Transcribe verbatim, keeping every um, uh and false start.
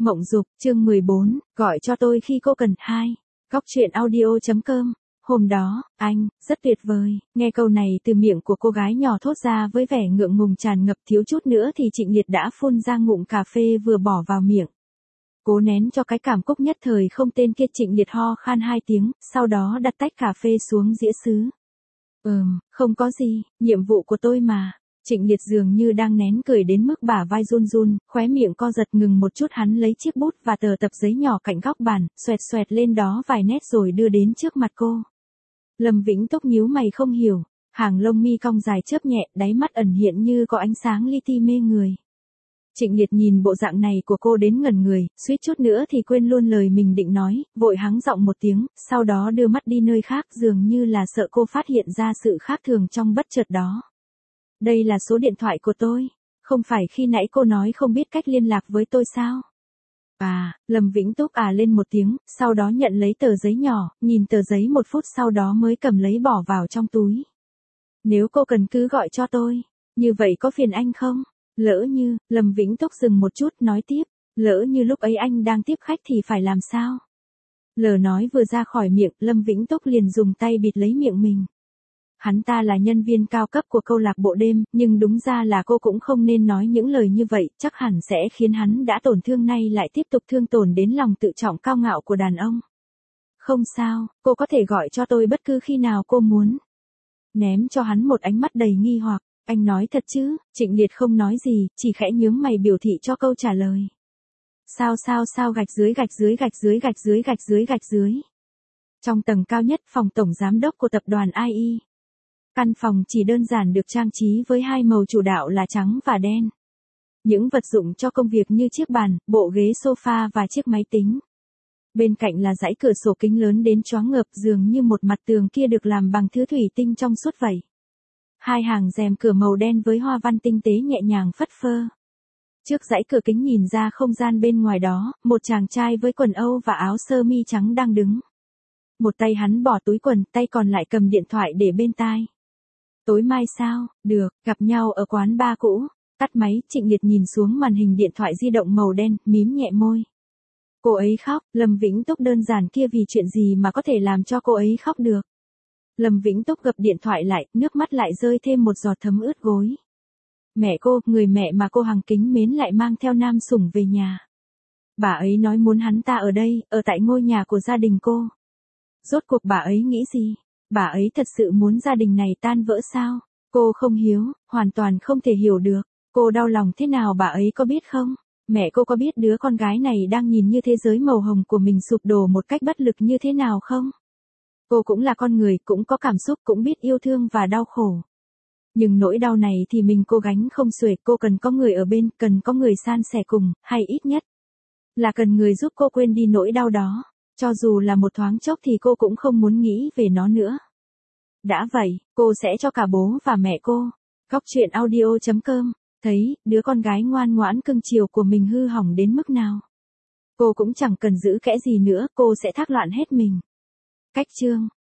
Mộng Dục, chương mười bốn, gọi cho tôi khi cô cần. Hai. Góc truyện audio chấm com. Hôm đó, anh, rất tuyệt vời. Nghe câu này từ miệng của cô gái nhỏ thốt ra với vẻ ngượng ngùng tràn ngập, thiếu chút nữa thì Trịnh Liệt đã phun ra ngụm cà phê vừa bỏ vào miệng. Cố nén cho cái cảm cúc nhất thời không tên kia, Trịnh Liệt ho khan hai tiếng, sau đó đặt tách cà phê xuống dĩa sứ. Ừm, không có gì, nhiệm vụ của tôi mà. Trịnh Liệt dường như đang nén cười đến mức bả vai run run, khóe miệng co giật ngừng một chút, hắn lấy chiếc bút và tờ tập giấy nhỏ cạnh góc bàn, xoẹt xoẹt lên đó vài nét rồi đưa đến trước mặt cô. Lâm Vĩnh Túc nhíu mày không hiểu, hàng lông mi cong dài chớp nhẹ, đáy mắt ẩn hiện như có ánh sáng li ti mê người. Trịnh Liệt nhìn bộ dạng này của cô đến ngẩn người, suýt chút nữa thì quên luôn lời mình định nói, vội hắng giọng một tiếng, sau đó đưa mắt đi nơi khác, dường như là sợ cô phát hiện ra sự khác thường trong bất chợt đó. Đây là số điện thoại của tôi, không phải khi nãy cô nói không biết cách liên lạc với tôi sao? À, Lâm Vĩnh Túc à lên một tiếng, sau đó nhận lấy tờ giấy nhỏ, nhìn tờ giấy một phút sau đó mới cầm lấy bỏ vào trong túi. Nếu cô cần cứ gọi cho tôi, như vậy có phiền anh không? Lỡ như, Lâm Vĩnh Túc dừng một chút nói tiếp, lỡ như lúc ấy anh đang tiếp khách thì phải làm sao? Lời nói vừa ra khỏi miệng, Lâm Vĩnh Túc liền dùng tay bịt lấy miệng mình. Hắn ta là nhân viên cao cấp của câu lạc bộ đêm, nhưng đúng ra là cô cũng không nên nói những lời như vậy, chắc hẳn sẽ khiến hắn đã tổn thương nay lại tiếp tục thương tổn đến lòng tự trọng cao ngạo của đàn ông. Không sao, cô có thể gọi cho tôi bất cứ khi nào cô muốn. Ném cho hắn một ánh mắt đầy nghi hoặc, anh nói thật chứ? Trịnh Liệt không nói gì, chỉ khẽ nhướng mày biểu thị cho câu trả lời. Sao sao sao gạch dưới gạch dưới gạch dưới gạch dưới gạch dưới gạch dưới. Trong tầng cao nhất phòng tổng giám đốc của tập đoàn i e. Căn phòng chỉ đơn giản được trang trí với hai màu chủ đạo là trắng và đen. Những vật dụng cho công việc như chiếc bàn, bộ ghế sofa và chiếc máy tính. Bên cạnh là dãy cửa sổ kính lớn đến choáng ngợp, dường như một mặt tường kia được làm bằng thứ thủy tinh trong suốt vậy. Hai hàng rèm cửa màu đen với hoa văn tinh tế nhẹ nhàng phất phơ. Trước dãy cửa kính nhìn ra không gian bên ngoài đó, một chàng trai với quần âu và áo sơ mi trắng đang đứng. Một tay hắn bỏ túi quần, tay còn lại cầm điện thoại để bên tai. Tối mai sao? Được, gặp nhau ở quán bar cũ. Tắt máy, Trịnh Liệt nhìn xuống màn hình điện thoại di động màu đen, mím nhẹ môi. Cô ấy khóc, Lâm Vĩnh Túc đơn giản kia, vì chuyện gì mà có thể làm cho cô ấy khóc được. Lâm Vĩnh Túc gập điện thoại lại, nước mắt lại rơi thêm một giọt thấm ướt gối. Mẹ cô, người mẹ mà cô hằng kính mến lại mang theo nam sủng về nhà. Bà ấy nói muốn hắn ta ở đây, ở tại ngôi nhà của gia đình cô. Rốt cuộc bà ấy nghĩ gì? Bà ấy thật sự muốn gia đình này tan vỡ sao? Cô không hiếu, hoàn toàn không thể hiểu được. Cô đau lòng thế nào bà ấy có biết không? Mẹ cô có biết đứa con gái này đang nhìn như thế giới màu hồng của mình sụp đổ một cách bất lực như thế nào không? Cô cũng là con người, cũng có cảm xúc, cũng biết yêu thương và đau khổ. Nhưng nỗi đau này thì mình cô gánh không xuể, cô cần có người ở bên, cần có người san sẻ cùng, hay ít nhất là cần người giúp cô quên đi nỗi đau đó. Cho dù là một thoáng chốc thì cô cũng không muốn nghĩ về nó nữa. Đã vậy, cô sẽ cho cả bố và mẹ cô. Góc truyện audio chấm com. Thấy, đứa con gái ngoan ngoãn cưng chiều của mình hư hỏng đến mức nào. Cô cũng chẳng cần giữ kẽ gì nữa, cô sẽ thác loạn hết mình. Cách chương.